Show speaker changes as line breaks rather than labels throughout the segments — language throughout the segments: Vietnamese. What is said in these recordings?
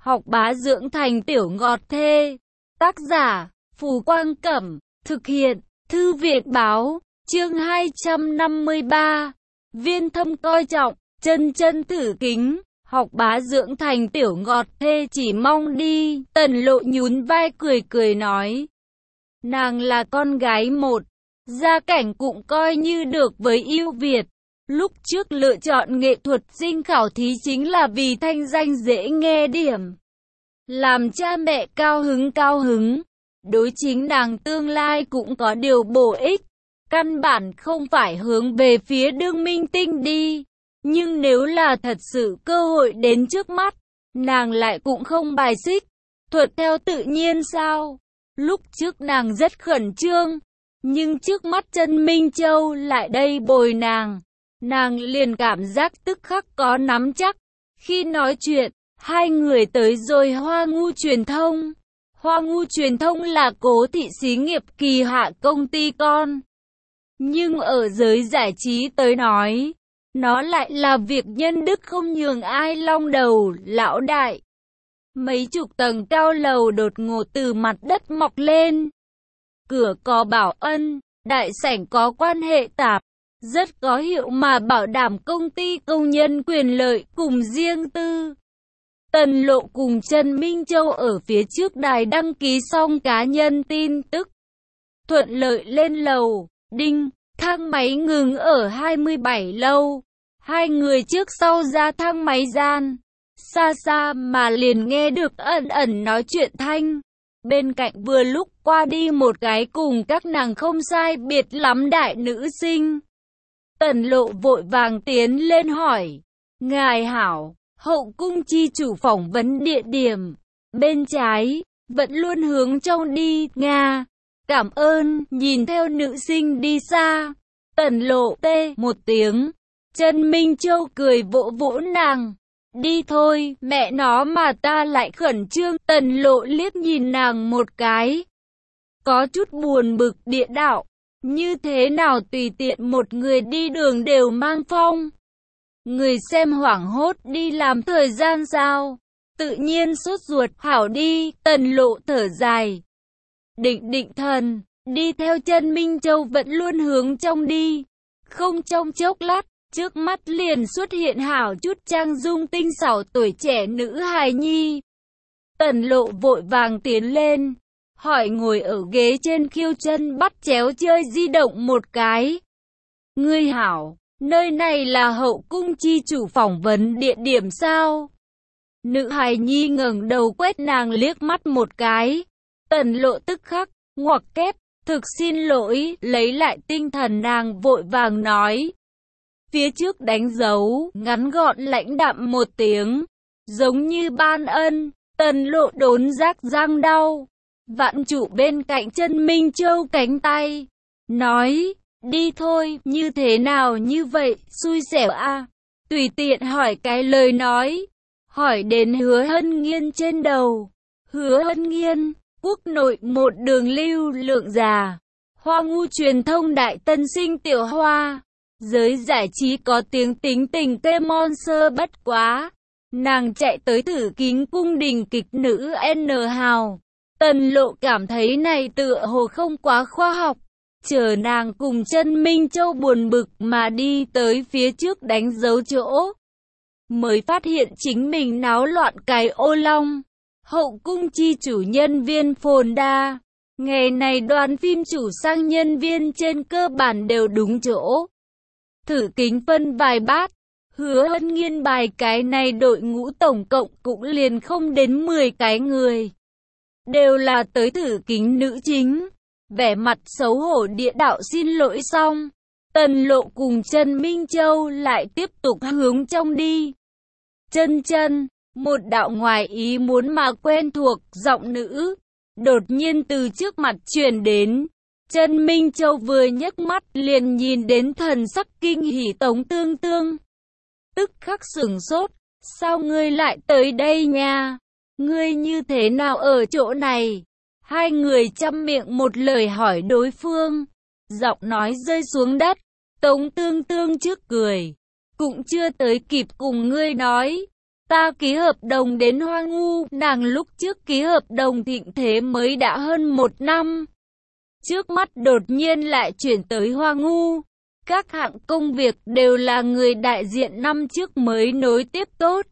học bá dưỡng thành tiểu ngọt thê. Tác giả, Phù Quang Cẩm, thực hiện, Thư viện Báo, chương 253. Viên Thâm coi trọng, chân chân thử kính, học bá dưỡng thành tiểu ngọt thê chỉ mong đi. Tần Lộ nhún vai cười cười nói. Nàng là con gái một, gia cảnh cũng coi như được với ưu việt. Lúc trước lựa chọn nghệ thuật sinh khảo thí chính là vì thanh danh dễ nghe điểm. Làm cha mẹ cao hứng. Đối chính nàng tương lai cũng có điều bổ ích. Căn bản không phải hướng về phía đương minh tinh đi. Nhưng nếu là thật sự cơ hội đến trước mắt, nàng lại cũng không bài xích. Thuận theo tự nhiên sao? Lúc trước nàng rất khẩn trương. Nhưng trước mắt Trần Minh Châu lại đây bồi nàng. Nàng liền cảm giác tức khắc có nắm chắc. Khi nói chuyện, hai người tới rồi Hoa Ngu Truyền thông. Hoa Ngu Truyền thông là Cố Thị xí nghiệp kỳ hạ công ty con. Nhưng ở giới giải trí tới nói, nó lại là việc nhân đức không nhường ai long đầu, lão đại. Mấy chục tầng cao lầu đột ngột từ mặt đất mọc lên. Cửa có bảo ân, đại sảnh có quan hệ tạp. Rất có hiệu mà bảo đảm công ty công nhân quyền lợi cùng riêng tư. Tần Lộ cùng Trần Minh Châu ở phía trước đài đăng ký xong cá nhân tin tức. Thuận lợi lên lầu, đinh, thang máy ngừng ở 27 lâu. Hai người trước sau ra thang máy gian. Xa xa mà liền nghe được ẩn ẩn nói chuyện thanh. Bên cạnh vừa lúc qua đi một cái cùng các nàng không sai biệt lắm đại nữ sinh. Tần Lộ vội vàng tiến lên hỏi. Ngài hảo, hậu cung chi chủ phỏng vấn địa điểm. Bên trái, vẫn luôn hướng trong đi, Nga. Cảm ơn, nhìn theo nữ sinh đi xa. Tần Lộ tê một tiếng. Trần Minh Châu cười vỗ vỗ nàng. Đi thôi, mẹ nó mà ta lại khẩn trương. Tần Lộ liếc nhìn nàng một cái. Có chút buồn bực địa đạo. Như thế nào tùy tiện một người đi đường đều mang phong. Người xem hoảng hốt đi làm thời gian sao. Tự nhiên sốt ruột, hảo đi. Tần Lộ thở dài. Định thần, đi theo Trần Minh Châu vẫn luôn hướng trong đi. Không trong chốc lát, trước mắt liền xuất hiện hảo chút trang dung tinh xảo tuổi trẻ nữ hài nhi. Tần Lộ vội vàng tiến lên. Hỏi ngồi ở ghế trên khiêu chân bắt chéo chơi di động một cái. Ngươi hảo, nơi này là hậu cung chi chủ phỏng vấn địa điểm sao? Nữ hài nhi ngẩng đầu quét nàng liếc mắt một cái. Tần Lộ tức khắc, ngoặc kép, thực xin lỗi, lấy lại tinh thần nàng vội vàng nói. Phía trước đánh dấu, ngắn gọn lãnh đạm một tiếng, giống như ban ân. Tần Lộ đốn giác răng đau. Vạn Trụ bên cạnh Trần Minh Châu cánh tay, nói, đi thôi, như thế nào như vậy, xui xẻo à. Tùy tiện hỏi cái lời nói, hỏi đến Hứa Hân Nghiên trên đầu. Hứa Hân Nghiên, quốc nội một đường lưu lượng già, Hoa Ngu Truyền thông đại tân sinh tiểu hoa, giới giải trí có tiếng tính tình tê monster bất quá. Nàng chạy tới thử kính cung đình kịch nữ N Hào. Tần Lộ cảm thấy này tựa hồ không quá khoa học. Chờ nàng cùng Trần Minh Châu buồn bực mà đi tới phía trước đánh dấu chỗ. Mới phát hiện chính mình náo loạn cái ô long. Hậu cung chi chủ nhân viên phồn đa. Ngày này đoàn phim chủ sang nhân viên trên cơ bản đều đúng chỗ. Thử kính phân vài bát. Hứa Hân Nghiên bài cái này đội ngũ tổng cộng cũng liền không đến 10 cái người. Đều là tới thử kính nữ chính. Vẻ mặt xấu hổ địa đạo xin lỗi xong. Tần Lộ cùng Trần Minh Châu lại tiếp tục hướng trong đi. Chân, một đạo ngoài ý muốn mà quen thuộc giọng nữ. Đột nhiên từ trước mặt truyền đến. Trần Minh Châu vừa nhấc mắt liền nhìn đến thần sắc kinh hỉ Tống Tương Tương. Tức khắc sửng sốt. Sao ngươi lại tới đây nha? Ngươi như thế nào ở chỗ này? Hai người chăm miệng một lời hỏi đối phương. Giọng nói rơi xuống đất. Tống Tương Tương trước cười. Cũng chưa tới kịp cùng ngươi nói. Ta ký hợp đồng đến Hoa Ngu, nàng lúc trước ký hợp đồng thịnh thế mới đã hơn 1 năm. Trước mắt đột nhiên lại chuyển tới Hoa Ngu. Các hạng công việc đều là người đại diện năm trước mới nối tiếp tốt.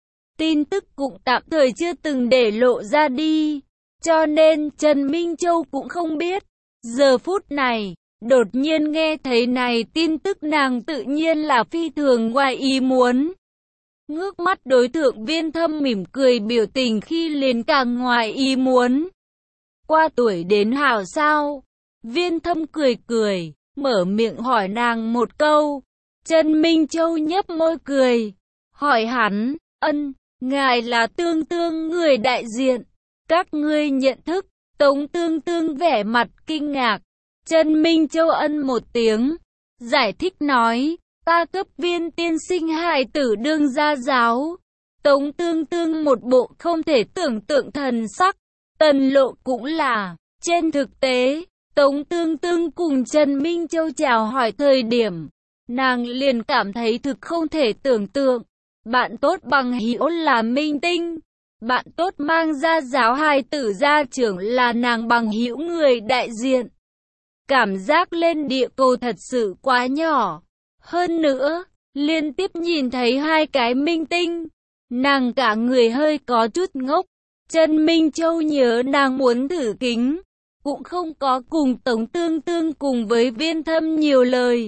Tin tức cũng tạm thời chưa từng để lộ ra đi, cho nên Trần Minh Châu cũng không biết. Giờ phút này, đột nhiên nghe thấy này tin tức nàng tự nhiên là phi thường ngoài ý muốn. Ngước mắt đối tượng Viên Thâm mỉm cười biểu tình khi liền càng ngoài ý muốn. Qua tuổi đến hảo sao? Viên Thâm cười cười, mở miệng hỏi nàng một câu. Trần Minh Châu nhếch môi cười, hỏi hắn, ngài là Tương Tương người đại diện, các ngươi nhận thức? Tống Tương Tương vẻ mặt kinh ngạc. Trần Minh Châu một tiếng, giải thích nói, ta cấp Viên tiên sinh hài tử đương gia giáo. Tống Tương Tương một bộ không thể tưởng tượng thần sắc. Tần Lộ cũng là, trên thực tế, Tống Tương Tương cùng Trần Minh Châu chào hỏi thời điểm, nàng liền cảm thấy thực không thể tưởng tượng. Bạn tốt bằng hữu là minh tinh, bạn tốt mang ra giáo hài tử gia trưởng là nàng bằng hữu người đại diện. Cảm giác lên địa cầu thật sự quá nhỏ. Hơn nữa, liên tiếp nhìn thấy hai cái minh tinh, nàng cả người hơi có chút ngốc. Trần Minh Châu nhớ nàng muốn thử kính, cũng không có cùng Tống Tương Tương cùng với Viên Thâm nhiều lời.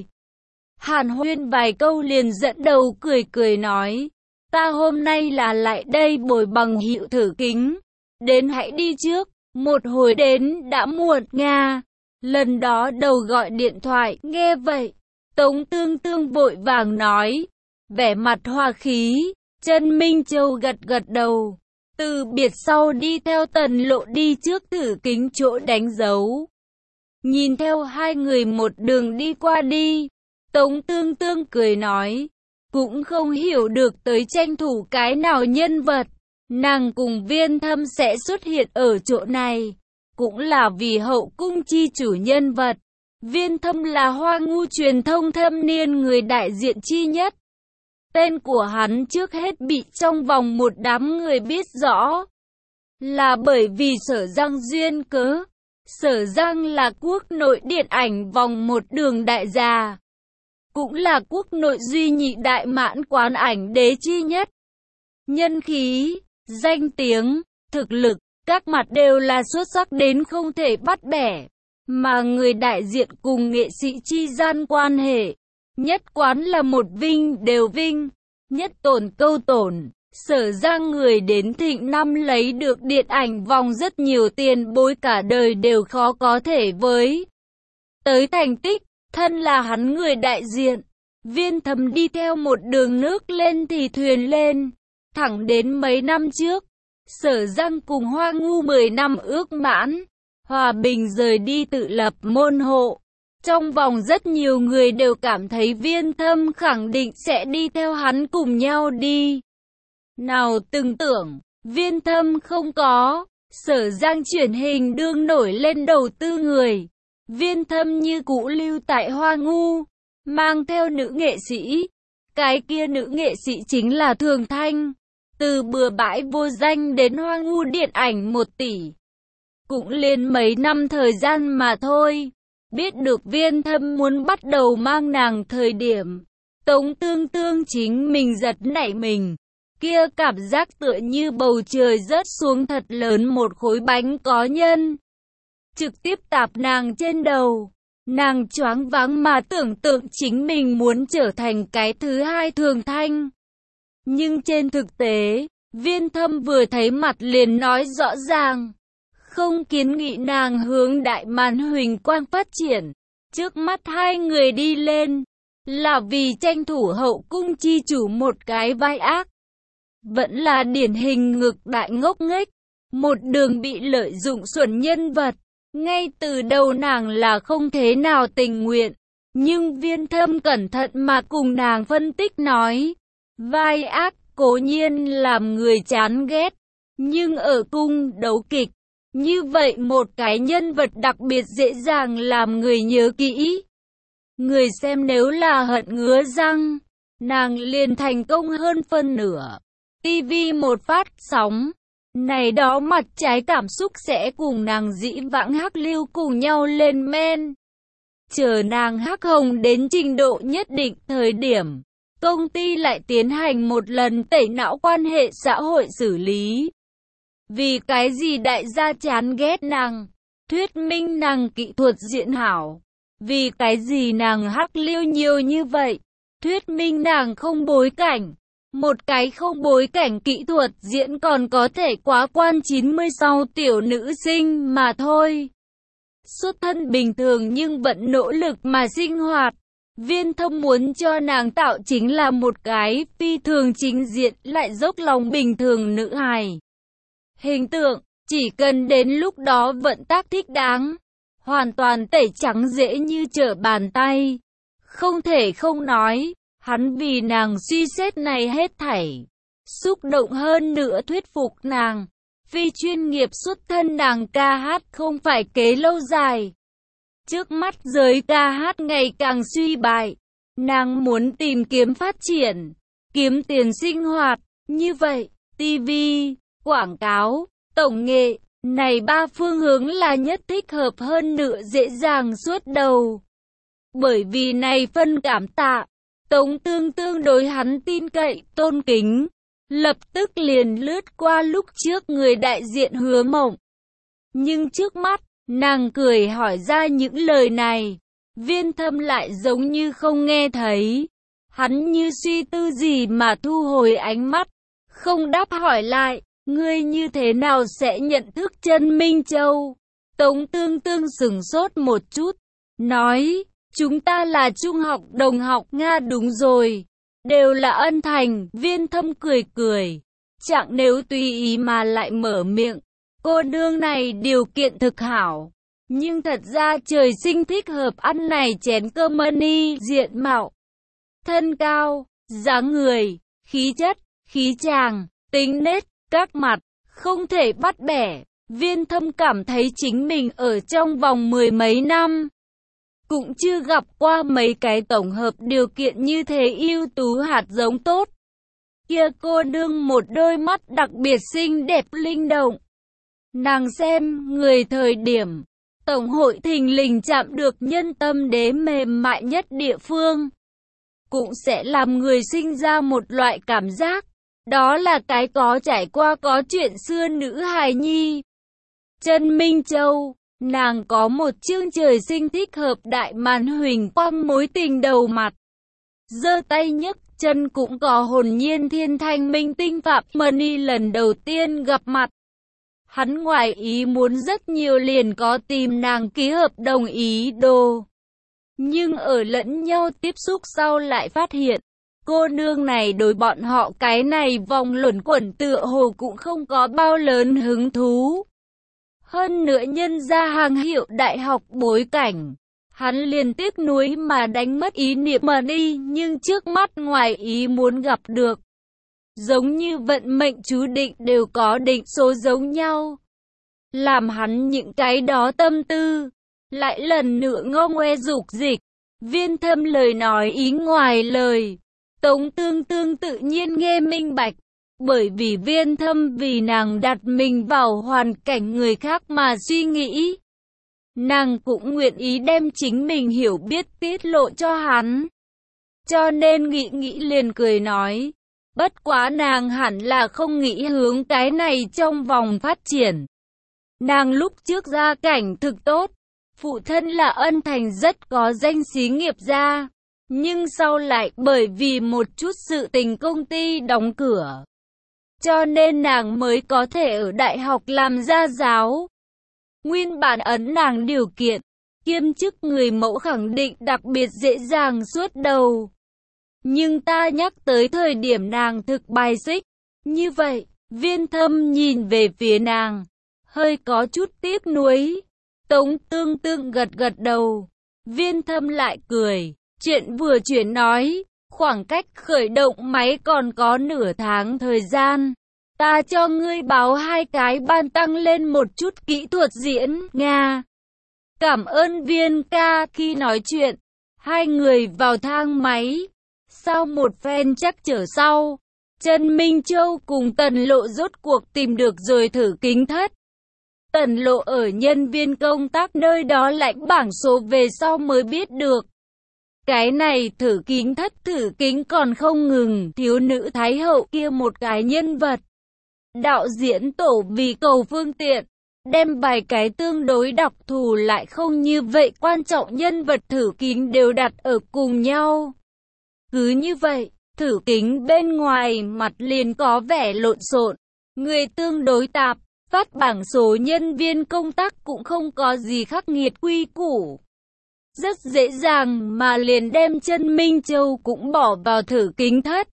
Hàn huyên vài câu liền dẫn đầu cười cười nói, ta hôm nay là lại đây bồi bằng hữu thử kính, đến hãy đi trước, một hồi đến đã muộn nga. Lần đó đầu gọi điện thoại, nghe vậy, Tống Tương Tương vội vàng nói, vẻ mặt hòa khí. Trần Minh Châu gật gật đầu, từ biệt sau đi theo Tần Lộ đi trước thử kính chỗ đánh dấu. Nhìn theo hai người một đường đi qua đi, Tống Tương Tương cười nói, cũng không hiểu được tới tranh thủ cái nào nhân vật, nàng cùng Viên Thâm sẽ xuất hiện ở chỗ này, cũng là vì hậu cung chi chủ nhân vật. Viên Thâm là Hoa Ngu truyền thông thâm niên người đại diện chi nhất. Tên của hắn trước hết bị trong vòng một đám người biết rõ, là bởi vì Sở Giang duyên cớ. Sở Giang là quốc nội điện ảnh vòng một đường đại gia, cũng là quốc nội duy nhị đại mãn quán ảnh đế chi nhất. Nhân khí, danh tiếng, thực lực, các mặt đều là xuất sắc đến không thể bắt bẻ. Mà người đại diện cùng nghệ sĩ chi gian quan hệ, nhất quán là một vinh đều vinh, nhất tổn câu tổn. Sở Giang người đến thịnh năm lấy được điện ảnh vòng rất nhiều tiền bối cả đời đều khó có thể với tới thành tích. Thân là hắn người đại diện, Viên Thâm đi theo một đường nước lên thì thuyền lên, thẳng đến mấy năm trước, Sở Giang cùng Hoa Ngu 10 năm ước mãn, hòa bình rời đi tự lập môn hộ. Trong vòng rất nhiều người đều cảm thấy Viên Thâm khẳng định sẽ đi theo hắn cùng nhau đi. Nào từng tưởng, Viên Thâm không có, Sở Giang chuyển hình đương nổi lên đầu tư người. Viên Thâm như cũ lưu tại Hoa Ngu, mang theo nữ nghệ sĩ. Cái kia nữ nghệ sĩ chính là Thường Thanh. Từ bừa bãi vô danh đến Hoa Ngu điện ảnh 1 tỷ. Cũng liền mấy năm thời gian mà thôi. Biết được Viên Thâm muốn bắt đầu mang nàng thời điểm, Tống Tương Tương chính mình giật nảy mình. Kia cảm giác tựa như bầu trời rớt xuống thật lớn một khối bánh có nhân, trực tiếp tạp nàng trên đầu. Nàng choáng váng mà tưởng tượng chính mình muốn trở thành cái thứ hai Thường Thanh. Nhưng trên thực tế, Viên Thâm vừa thấy mặt liền nói rõ ràng, không kiến nghị nàng hướng đại màn huỳnh quang phát triển. Trước mắt hai người đi lên, là vì tranh thủ hậu cung chi chủ một cái vai ác. Vẫn là điển hình ngực đại ngốc nghếch, một đường bị lợi dụng xuẩn nhân vật. Ngay từ đầu nàng là không thế nào tình nguyện, nhưng Viên Thâm cẩn thận mà cùng nàng phân tích nói, vai ác cố nhiên làm người chán ghét, nhưng ở cung đấu kịch, như vậy một cái nhân vật đặc biệt dễ dàng làm người nhớ kỹ. Người xem nếu là hận ngứa răng, nàng liền thành công hơn phân nửa. TV một phát sóng. Này đó mặt trái cảm xúc sẽ cùng nàng dĩ vãng hắc lưu cùng nhau lên men. Chờ nàng hắc hồng đến trình độ nhất định thời điểm, công ty lại tiến hành một lần tẩy não quan hệ xã hội xử lý. Vì cái gì đại gia chán ghét nàng? Thuyết minh nàng kỹ thuật diễn hảo. Vì cái gì nàng hắc lưu nhiều như vậy? Thuyết minh nàng không bối cảnh. Một cái không bối cảnh kỹ thuật diễn còn có thể quá quan 96 tiểu nữ sinh mà thôi. Xuất thân bình thường nhưng vẫn nỗ lực mà sinh hoạt. Viên Thâm muốn cho nàng tạo chính là một cái phi thường chính diện lại dốc lòng bình thường nữ hài. Hình tượng, chỉ cần đến lúc đó vận tác thích đáng, hoàn toàn tẩy trắng dễ như trở bàn tay. Không thể không nói, hắn vì nàng suy xét này hết thảy. Xúc động hơn nữa thuyết phục nàng. Phi chuyên nghiệp xuất thân nàng ca hát không phải kế lâu dài. Trước mắt giới ca hát ngày càng suy bại. Nàng muốn tìm kiếm phát triển, kiếm tiền sinh hoạt. Như vậy, TV, quảng cáo, tổng nghệ, này ba phương hướng là nhất thích hợp hơn nữa dễ dàng suốt đầu. Bởi vì này phân cảm tạ, Tống Tương tương đối hắn tin cậy, tôn kính. Lập tức liền lướt qua lúc trước người đại diện Hứa Mộng. Nhưng trước mắt, nàng cười hỏi ra những lời này. Viên Thâm lại giống như không nghe thấy. Hắn như suy tư gì mà thu hồi ánh mắt. Không đáp hỏi lại, ngươi như thế nào sẽ nhận thức Chân Minh Châu? Tống Tương tương sửng sốt một chút. Nói, chúng ta là trung học đồng học Nga đúng rồi. Đều là ân thành, Viên Thâm cười cười. Chẳng nếu tùy ý mà lại mở miệng. Cô nương này điều kiện thực hảo. Nhưng thật ra trời sinh thích hợp ăn này chén cơm mani, diện mạo. Thân cao, dáng người, khí chất, khí chàng, tính nết, các mặt, không thể bắt bẻ. Viên Thâm cảm thấy chính mình ở trong vòng mười mấy năm. Cũng chưa gặp qua mấy cái tổng hợp điều kiện như thế ưu tú hạt giống tốt. Kia cô nương một đôi mắt đặc biệt xinh đẹp linh động. Nàng xem người thời điểm, Tổng hội thình lình chạm được nhân tâm đế mềm mại nhất địa phương. Cũng sẽ làm người sinh ra một loại cảm giác. Đó là cái có trải qua có chuyện xưa nữ hài nhi. Chân Minh Châu. Nàng có một chương trời sinh thích hợp đại màn huỳnh quang mối tình đầu mặt. Giơ tay nhấc chân cũng có hồn nhiên thiên thanh minh tinh Phạm Mani lần đầu tiên gặp mặt. Hắn ngoài ý muốn rất nhiều liền có tìm nàng ký hợp đồng ý đồ. Nhưng ở lẫn nhau tiếp xúc sau lại phát hiện, cô nương này đối bọn họ cái này vòng luẩn quẩn tựa hồ cũng không có bao lớn hứng thú. Hơn nữa nhân ra hàng hiệu đại học bối cảnh, hắn liền tiếc nuối mà đánh mất ý niệm mà đi, nhưng trước mắt ngoài ý muốn gặp được. Giống như vận mệnh chú định đều có định số giống nhau. Làm hắn những cái đó tâm tư, lại lần nữa ngô ngoe dục dịch. Viên Thâm lời nói ý ngoài lời, Tống Tương tương tự nhiên nghe minh bạch. Bởi vì Viên Thâm vì nàng đặt mình vào hoàn cảnh người khác mà suy nghĩ. Nàng cũng nguyện ý đem chính mình hiểu biết tiết lộ cho hắn. Cho nên nghĩ liền cười nói. Bất quá nàng hẳn là không nghĩ hướng cái này trong vòng phát triển. Nàng lúc trước gia cảnh thực tốt. Phụ thân là ân thành rất có danh xí nghiệp gia. Nhưng sau lại bởi vì một chút sự tình công ty đóng cửa. Cho nên nàng mới có thể ở đại học làm gia giáo. Nguyên bản ấn nàng điều kiện, kiêm chức người mẫu khẳng định đặc biệt dễ dàng suốt đầu. Nhưng ta nhắc tới thời điểm nàng thực bài xích. Như vậy, Viên Thâm nhìn về phía nàng, hơi có chút tiếc nuối. Tống Tương tương gật gật đầu. Viên Thâm lại cười, chuyện vừa chuyển nói. Khoảng cách khởi động máy còn có nửa tháng thời gian. Ta cho ngươi báo 2 cái ban tăng lên một chút kỹ thuật diễn, Nga. Cảm ơn Viên ca. Khi nói chuyện, hai người vào thang máy. Sau một phen chắc chở sau, Trần Minh Châu cùng Tần Lộ rốt cuộc tìm được rồi thử kính thất. Tần Lộ ở nhân viên công tác nơi đó lãnh bảng số về sau mới biết được. Cái này thử kính thất thử kính còn không ngừng, thiếu nữ Thái Hậu kia một cái nhân vật. Đạo diễn tổ vì cầu phương tiện, đem vài cái tương đối đặc thù lại không như vậy quan trọng nhân vật thử kính đều đặt ở cùng nhau. Cứ như vậy, thử kính bên ngoài mặt liền có vẻ lộn xộn, người tương đối tạp, phát bảng số nhân viên công tác cũng không có gì khắc nghiệt quy củ. Rất dễ dàng mà liền đem Trần Minh Châu cũng bỏ vào thử kính thất.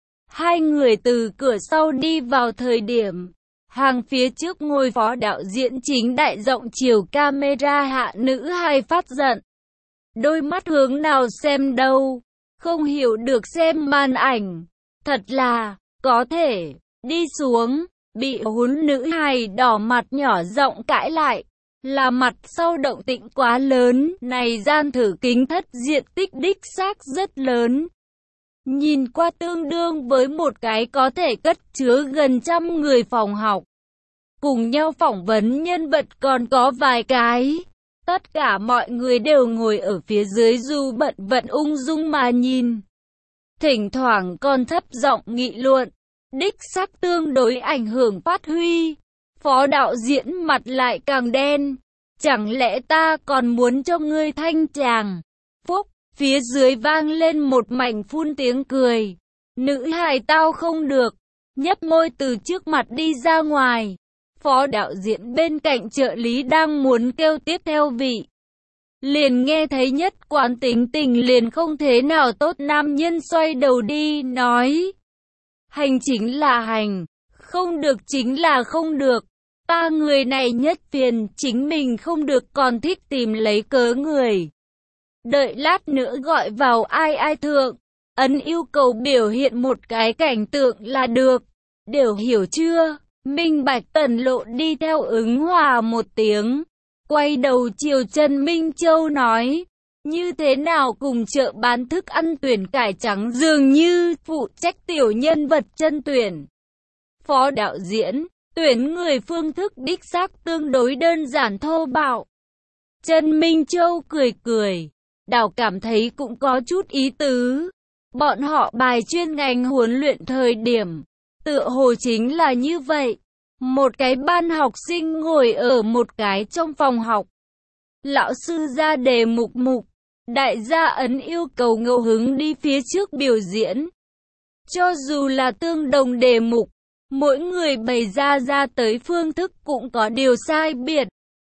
Hai người từ cửa sau đi vào thời điểm, hàng phía trước ngồi phó đạo diễn chính đại giọng chiều camera hạ nữ hai phát giận. Đôi mắt hướng nào xem đâu, không hiểu được xem màn ảnh. Thật là, có thể, đi xuống, bị huấn nữ hài đỏ mặt nhỏ giọng cãi lại. Là mặt sau động tĩnh quá lớn, này gian thử kính thất diện tích đích xác rất lớn. Nhìn qua tương đương với một cái có thể cất chứa gần 100 người phòng học. Cùng nhau phỏng vấn nhân vật còn có vài cái. Tất cả mọi người đều ngồi ở phía dưới dù bận vận ung dung mà nhìn. Thỉnh thoảng còn thấp giọng nghị luận. Đích xác tương đối ảnh hưởng phát huy. Phó đạo diễn mặt lại càng đen. Chẳng lẽ ta còn muốn cho ngươi thanh tràng? Phúc, phía dưới vang lên một mảnh phun tiếng cười. Nữ hài tao không được. Nhấp môi từ trước mặt đi ra ngoài. Phó đạo diễn bên cạnh trợ lý đang muốn kêu tiếp theo vị. Liền nghe thấy nhất quán tính tình liền không thế nào tốt nam nhân xoay đầu đi, nói. Hành chính là hành, không được chính là không được. Ta người này nhất phiền, chính mình không được còn thích tìm lấy cớ người. Đợi lát nữa gọi vào ai thượng, ấn yêu cầu biểu hiện một cái cảnh tượng là được. Đều hiểu chưa? Minh Bạch. Tần Lộ đi theo ứng hòa một tiếng. Quay đầu chiều Trần Minh Châu nói. Như thế nào cùng chợ bán thức ăn tuyển cải trắng dường như phụ trách tiểu nhân vật chân tuyển. Phó đạo diễn, tuyển người phương thức đích xác tương đối đơn giản thô bạo. Trần Minh Châu cười cười. Đào cảm thấy cũng có chút ý tứ. Bọn họ bài chuyên ngành huấn luyện thời điểm. Tựa hồ chính là như vậy. Một cái ban học sinh ngồi ở một cái trong phòng học. Lão sư ra đề mục, đại gia ấn yêu cầu ngẫu hứng đi phía trước biểu diễn. Cho dù là tương đồng đề mục, mỗi người bày ra tới phương thức cũng có điều sai biệt.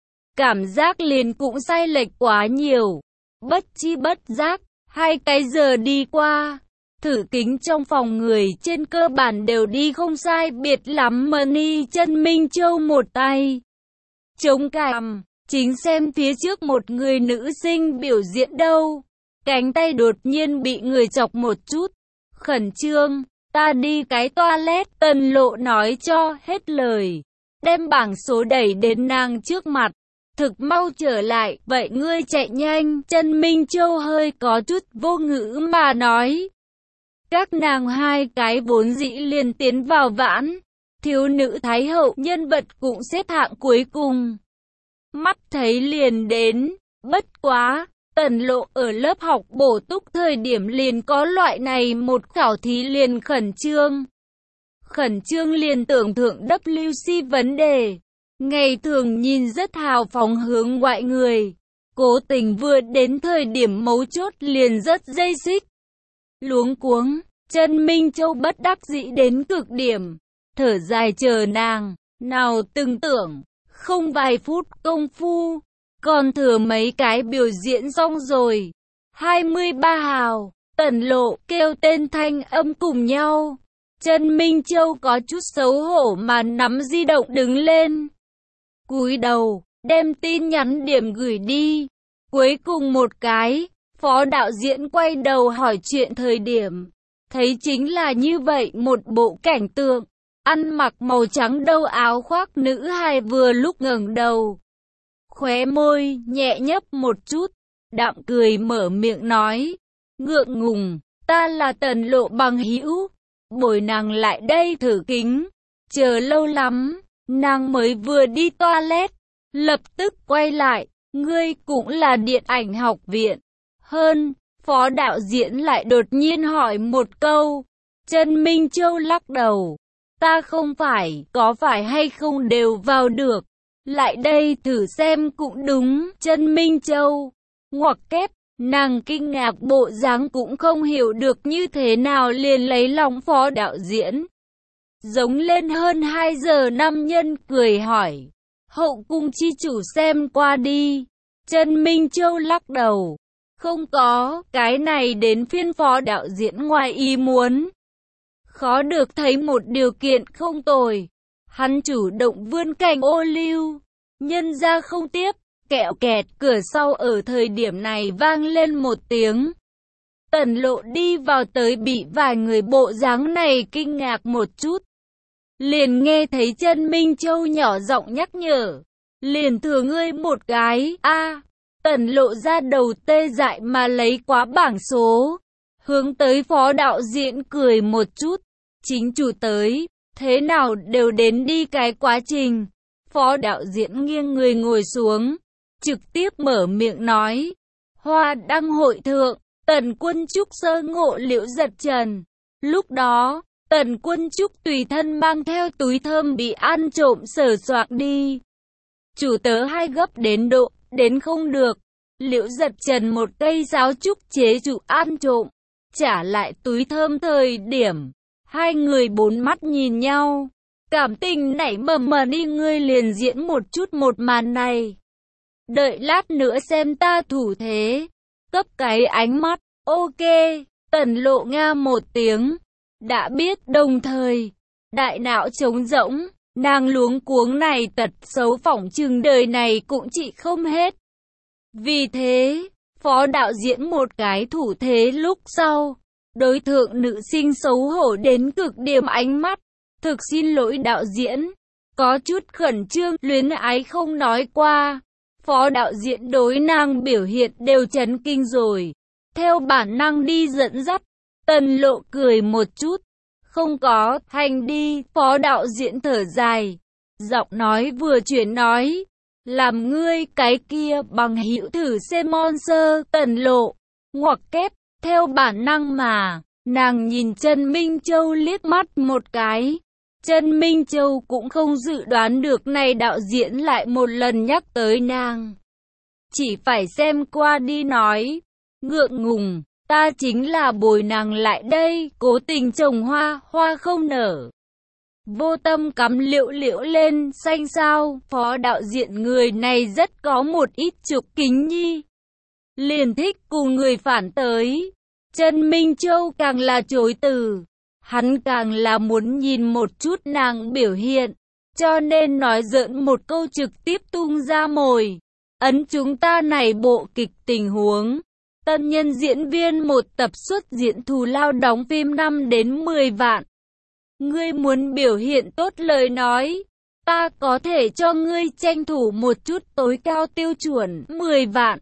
Cảm giác liền cũng sai lệch quá nhiều. Bất chi bất giác, 2 cái giờ đi qua. Thử kính trong phòng người trên cơ bản đều đi không sai biệt lắm mà ni Trần Minh Châu một tay chống cằm, chính xem phía trước một người nữ sinh biểu diễn đâu. Cánh tay đột nhiên bị người chọc một chút. Khẩn trương, ta đi cái toilet. Tần Lộ nói cho hết lời. Đem bảng số đẩy đến nàng trước mặt. Thực mau trở lại, vậy ngươi chạy nhanh. Trần Minh Châu hơi có chút vô ngữ mà nói. Các nàng 2 cái vốn dĩ liền tiến vào vãn. Thiếu nữ Thái Hậu nhân vật cũng xếp hạng cuối cùng. Mắt thấy liền đến, bất quá, Tần Lộ ở lớp học bổ túc thời điểm liền có loại này một khảo thí liền khẩn trương. Khẩn trương liền tưởng thượng WC vấn đề. Ngày thường nhìn rất hào phóng hướng ngoại người. Cố tình vừa đến thời điểm mấu chốt liền rất dây xích. Luống cuống. Trần Minh Châu bất đắc dĩ đến cực điểm, thở dài chờ nàng, nào từng tưởng, không vài phút công phu, còn thừa mấy cái biểu diễn xong rồi. 23 hào, Tần Lộ kêu tên thanh âm cùng nhau. Trần Minh Châu có chút xấu hổ mà nắm di động đứng lên. Cúi đầu, đem tin nhắn điểm gửi đi. Cuối cùng một cái, phó đạo diễn quay đầu hỏi chuyện thời điểm. Thấy chính là như vậy một bộ cảnh tượng, ăn mặc màu trắng đâu áo khoác nữ hài vừa lúc ngẩng đầu. Khóe môi, nhẹ nhấp một chút, đạm cười mở miệng nói, ngượng ngùng, ta là Tần Lộ bằng hữu, bồi nàng lại đây thử kính. Chờ lâu lắm, nàng mới vừa đi toilet, lập tức quay lại, ngươi cũng là điện ảnh học viện. Hơn, phó đạo diễn lại đột nhiên hỏi một câu. Trần Minh Châu lắc đầu. Ta không phải, có phải hay không đều vào được. Lại đây thử xem cũng đúng. Trần Minh Châu, ngoặc kép, nàng kinh ngạc bộ dáng cũng không hiểu được như thế nào liền lấy lòng phó đạo diễn. Giống lên hơn 2 giờ nam nhân cười hỏi. Hậu cung chi chủ xem qua đi. Trần Minh Châu lắc đầu. Không có, cái này đến phiên phó đạo diễn ngoài ý muốn. Khó được thấy một điều kiện không tồi. Hắn chủ động vươn cành ô liu. Nhân ra không tiếp, kẹo kẹt cửa sau ở thời điểm này vang lên một tiếng. Tần Lộ đi vào tới bị vài người bộ dáng này kinh ngạc một chút. Liền nghe thấy Trần Minh Châu nhỏ giọng nhắc nhở. Liền thừa ngươi một cái, Tần Lộ ra đầu tê dại mà lấy quá bảng số. Hướng tới phó đạo diễn cười một chút. Chính chủ tới, thế nào đều đến đi cái quá trình. Phó đạo diễn nghiêng người ngồi xuống, trực tiếp mở miệng nói. Hoa đăng hội thượng, Tần Quân Trúc sơ ngộ Liễu Giật Trần. Lúc đó, Tần Quân Trúc tùy thân mang theo túi thơm bị ăn trộm sờ soạc đi. Chủ tớ hai gấp đến độ, đến không được. Liễu Giật Trần một cây sáo trúc chế chủ ăn trộm, trả lại túi thơm thời điểm. Hai người bốn mắt nhìn nhau, cảm tình nảy mầm mà đi ngươi liền diễn một chút một màn này. Đợi lát nữa xem ta thủ thế, cấp cái ánh mắt, ok, Tần Lộ nga một tiếng, đã biết đồng thời, đại não trống rỗng, nàng luống cuống này tật xấu phỏng chừng đời này cũng trị không hết. Vì thế, phó đạo diễn một cái thủ thế lúc sau. Đối tượng nữ sinh xấu hổ đến cực điểm ánh mắt. Thực xin lỗi đạo diễn. Có chút khẩn trương, luyến ái không nói qua. Phó đạo diễn đối nàng biểu hiện đều chấn kinh rồi. Theo bản năng đi dẫn dắt. Tần Lộ cười một chút. Không có, hành đi. Phó đạo diễn thở dài. Giọng nói vừa chuyển nói. Làm ngươi cái kia bằng hữu thử xem monster. Tần Lộ, ngoặc kép, theo bản năng mà. Nàng nhìn Trần Minh Châu liếc mắt một cái. Trần Minh Châu cũng không dự đoán được này đạo diễn lại một lần nhắc tới nàng. Chỉ phải xem qua đi nói. Ngượng ngùng, ta chính là bồi nàng lại đây, cố tình trồng hoa, hoa không nở. Vô tâm cắm liễu liễu lên, xanh sao, phó đạo diễn người này rất có một ít trục kính nhi. Liền thích cùng người phản tới. Trần Minh Châu càng là chối từ, hắn càng là muốn nhìn một chút nàng biểu hiện, cho nên nói giỡn một câu trực tiếp tung ra mồi. Ấn chúng ta này bộ kịch tình huống, tân nhân diễn viên một tập xuất diễn thù lao đóng phim 5 đến 10 vạn. Ngươi muốn biểu hiện tốt lời nói, ta có thể cho ngươi tranh thủ một chút tối cao tiêu chuẩn 10 vạn.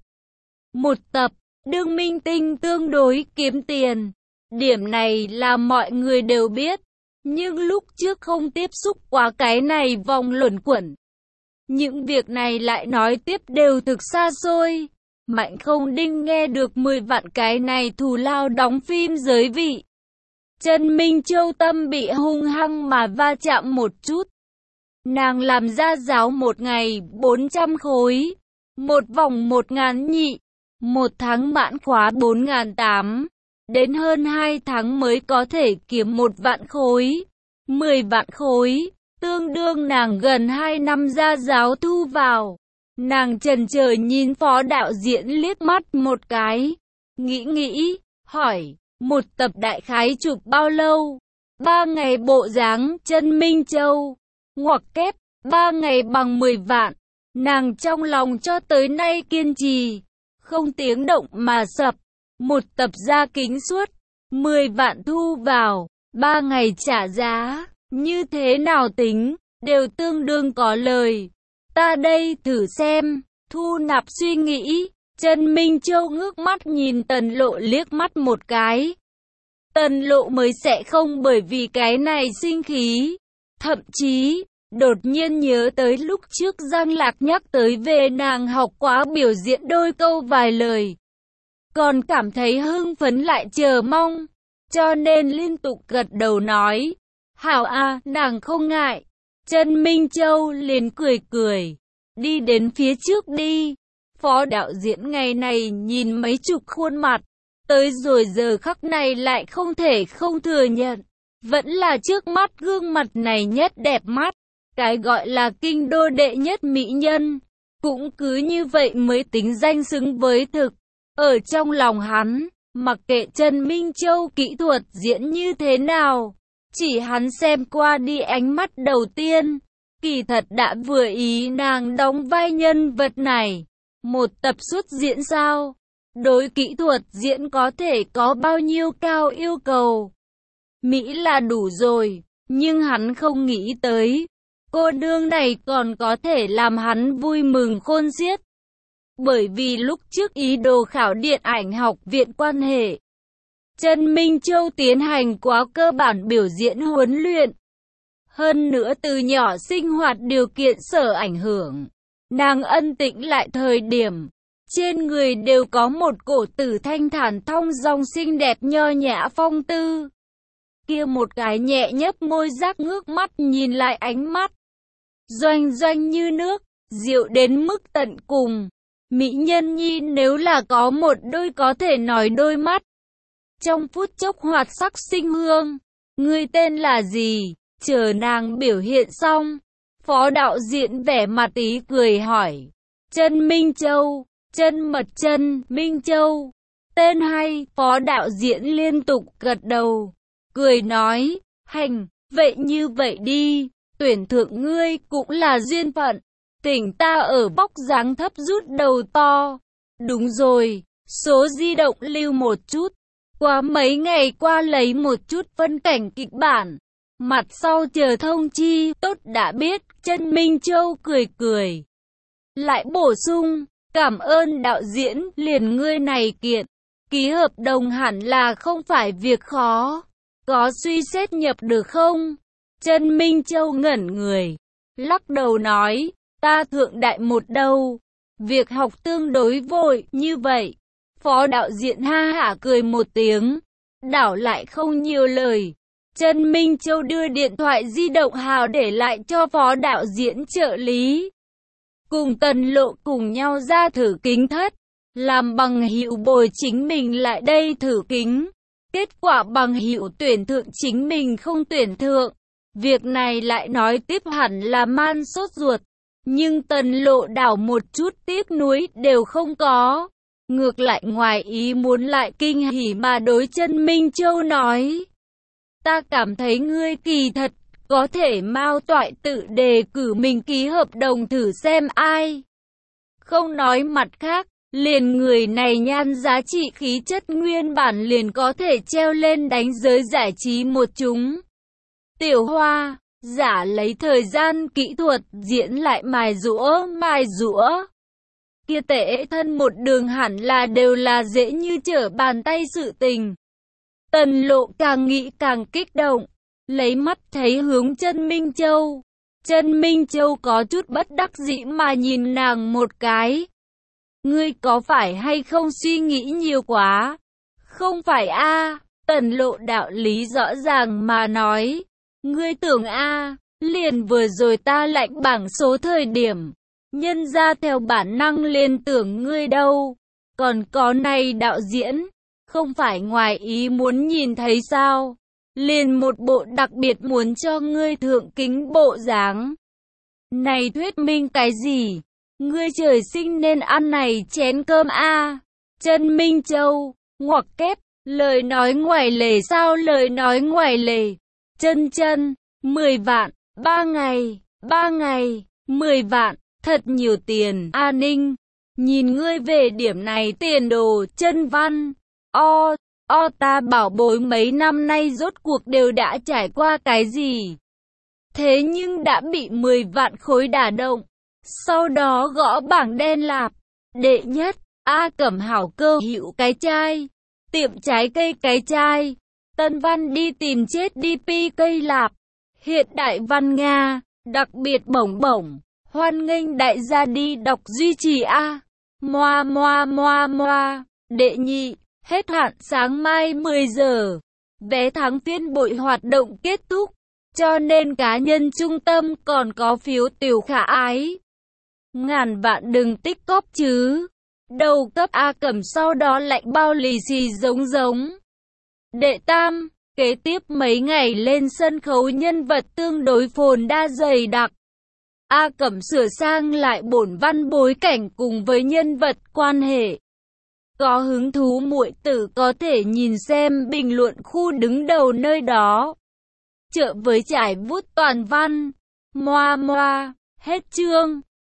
Một tập. Đương minh tinh tương đối kiếm tiền. Điểm này là mọi người đều biết. Nhưng lúc trước không tiếp xúc quá cái này vòng luẩn quẩn. Những việc này lại nói tiếp đều thực xa xôi. Mạnh Không Đinh nghe được 10 vạn cái này thù lao đóng phim giới vị. Trần Minh Châu tâm bị hung hăng mà va chạm một chút. Nàng làm gia giáo một ngày 400 khối. Một vòng 1.000 nhị. Một tháng mãn khóa 4.800, đến hơn 2 tháng mới có thể kiếm 1 vạn khối, 10 vạn khối, tương đương nàng gần 2 năm gia giáo thu vào. Nàng chần chờ nhìn phó đạo diễn liếc mắt một cái, nghĩ, hỏi, một tập đại khái chụp bao lâu? 3 ngày bộ dáng. Trần Minh Châu, ngoặc kép, 3 ngày bằng 10 vạn, nàng trong lòng cho tới nay kiên trì. Không tiếng động mà sập, một tập ra kính suốt, 10 vạn thu vào, 3 ngày trả giá, như thế nào tính, đều tương đương có lời. Ta đây thử xem, thu nạp suy nghĩ, Trần Minh Châu ngước mắt nhìn Tần Lộ liếc mắt một cái. Tần Lộ mới sẽ không bởi vì cái này sinh khí. Thậm chí, đột nhiên nhớ tới lúc trước Giang Lạc nhắc tới về nàng học quá biểu diễn đôi câu vài lời. Còn cảm thấy hưng phấn lại chờ mong, cho nên liên tục gật đầu nói, hảo a, nàng không ngại. Trần Minh Châu liền cười cười, đi đến phía trước đi. Phó đạo diễn ngày này nhìn mấy chục khuôn mặt, tới rồi giờ khắc này lại không thể không thừa nhận, vẫn là trước mắt gương mặt này nhất đẹp mắt, cái gọi là kinh đô đệ nhất mỹ nhân, cũng cứ như vậy mới tính danh xứng với thực. Ở trong lòng hắn, mặc kệ Trần Minh Châu kỹ thuật diễn như thế nào, chỉ hắn xem qua đi ánh mắt đầu tiên, kỳ thật đã vừa ý nàng đóng vai nhân vật này. Một tập xuất diễn sao? Đối kỹ thuật diễn có thể có bao nhiêu cao yêu cầu? Mỹ là đủ rồi, nhưng hắn không nghĩ tới, cô nương này còn có thể làm hắn vui mừng khôn xiết. Bởi vì lúc trước ý đồ khảo điện ảnh học viện quan hệ, Trần Minh Châu tiến hành quá cơ bản biểu diễn huấn luyện. Hơn nữa từ nhỏ sinh hoạt điều kiện sở ảnh hưởng, nàng ân tĩnh lại thời điểm, trên người đều có một cổ tử thanh thản thong dong xinh đẹp nho nhã phong tư. Kia một cái nhẹ nhấp môi giác ngước mắt nhìn lại ánh mắt, doanh doanh như nước, dịu đến mức tận cùng. Mỹ nhân nhi nếu là có một đôi có thể nói đôi mắt, trong phút chốc hoạt sắc sinh hương. Ngươi tên là gì? Chờ nàng biểu hiện xong, phó đạo diễn vẻ mặt ý cười hỏi. Trần Minh Châu, chân mật Trần Minh Châu. Tên hay, phó đạo diễn liên tục gật đầu, cười nói, hành, vậy như vậy đi, tuyển thượng ngươi cũng là duyên phận. Tỉnh ta ở vóc dáng thấp rút đầu to. Đúng rồi, số di động lưu một chút. Qua mấy ngày qua lấy một chút phân cảnh kịch bản. Mặt sau chờ thông chi, tốt đã biết. Trần Minh Châu cười cười. Lại bổ sung, cảm ơn đạo diễn, liền ngươi này kiện. Ký hợp đồng hẳn là không phải việc khó. Có suy xét nhập được không? Trần Minh Châu ngẩn người, lắc đầu nói. Ta thượng đại một đầu, việc học tương đối vội, như vậy. Phó đạo diễn ha hả cười một tiếng, đảo lại không nhiều lời. Trần Minh Châu đưa điện thoại di động hào để lại cho phó đạo diễn trợ lý. Cùng Tần Lộ cùng nhau ra thử kính thất, làm bằng hữu bồi chính mình lại đây thử kính. Kết quả bằng hữu tuyển thượng chính mình không tuyển thượng. Việc này lại nói tiếp hẳn là man sốt ruột. Nhưng Tần Lộ đảo một chút tiếc nuối đều không có. Ngược lại ngoài ý muốn lại kinh hỉ mà đối Trần Minh Châu nói. Ta cảm thấy ngươi kỳ thật, có thể mao toại tự đề cử mình ký hợp đồng thử xem ai. Không nói mặt khác, liền người này nhan giá trị khí chất nguyên bản liền có thể treo lên đánh giới giải trí một chúng. Tiểu Hoa, giả lấy thời gian kỹ thuật diễn lại mài rũa. Kia tệ thân một đường hẳn là đều là dễ như trở bàn tay sự tình. Tần Lộ càng nghĩ càng kích động, lấy mắt thấy hướng Trần Minh Châu. Trần Minh Châu có chút bất đắc dĩ mà nhìn nàng một cái. Ngươi có phải hay không suy nghĩ nhiều quá? Không phải a, Tần Lộ đạo lý rõ ràng mà nói. Ngươi tưởng a, liền vừa rồi ta lạnh bảng số thời điểm, nhân ra theo bản năng liền tưởng ngươi đâu. Còn có này đạo diễn, không phải ngoài ý muốn nhìn thấy sao? Liền một bộ đặc biệt muốn cho ngươi thượng kính bộ dáng. Này thuyết minh cái gì? Ngươi trời sinh nên ăn này chén cơm a. Trần Minh Châu, ngoặc kép, lời nói ngoài lề sao lời nói ngoài lề. Chân, 10 vạn, 3 ngày, 10 vạn, thật nhiều tiền. A Ninh, nhìn ngươi về điểm này tiền đồ. Chân Văn, ta bảo bối mấy năm nay rốt cuộc đều đã trải qua cái gì? Thế nhưng đã bị 10 vạn khối đả động. Sau đó gõ bảng đen lạp. Đệ nhất, A Cẩm Hảo cơ hữu cái chai. Tiệm trái cây cái chai. Tân văn đi tìm chết DP cây lạp. Hiện đại văn Nga, đặc biệt bổng bổng. Hoan nghênh đại gia đi đọc duy trì A. Moa moa moa moa. Đệ nhị, hết hạn sáng mai 10 giờ. Vé tháng phiên bội hoạt động kết thúc. Cho nên cá nhân trung tâm còn có phiếu tiểu khả ái. Ngàn vạn đừng tích cóp chứ. Đầu cấp A Cẩm sau đó lạnh bao lì xì giống. Đệ tam, kế tiếp mấy ngày lên sân khấu nhân vật tương đối phồn đa dày đặc. A Cẩm sửa sang lại bổn văn bối cảnh cùng với nhân vật quan hệ. Có hứng thú muội tử có thể nhìn xem bình luận khu đứng đầu nơi đó. Trợ với trải bút toàn văn. Moa moa, hết chương.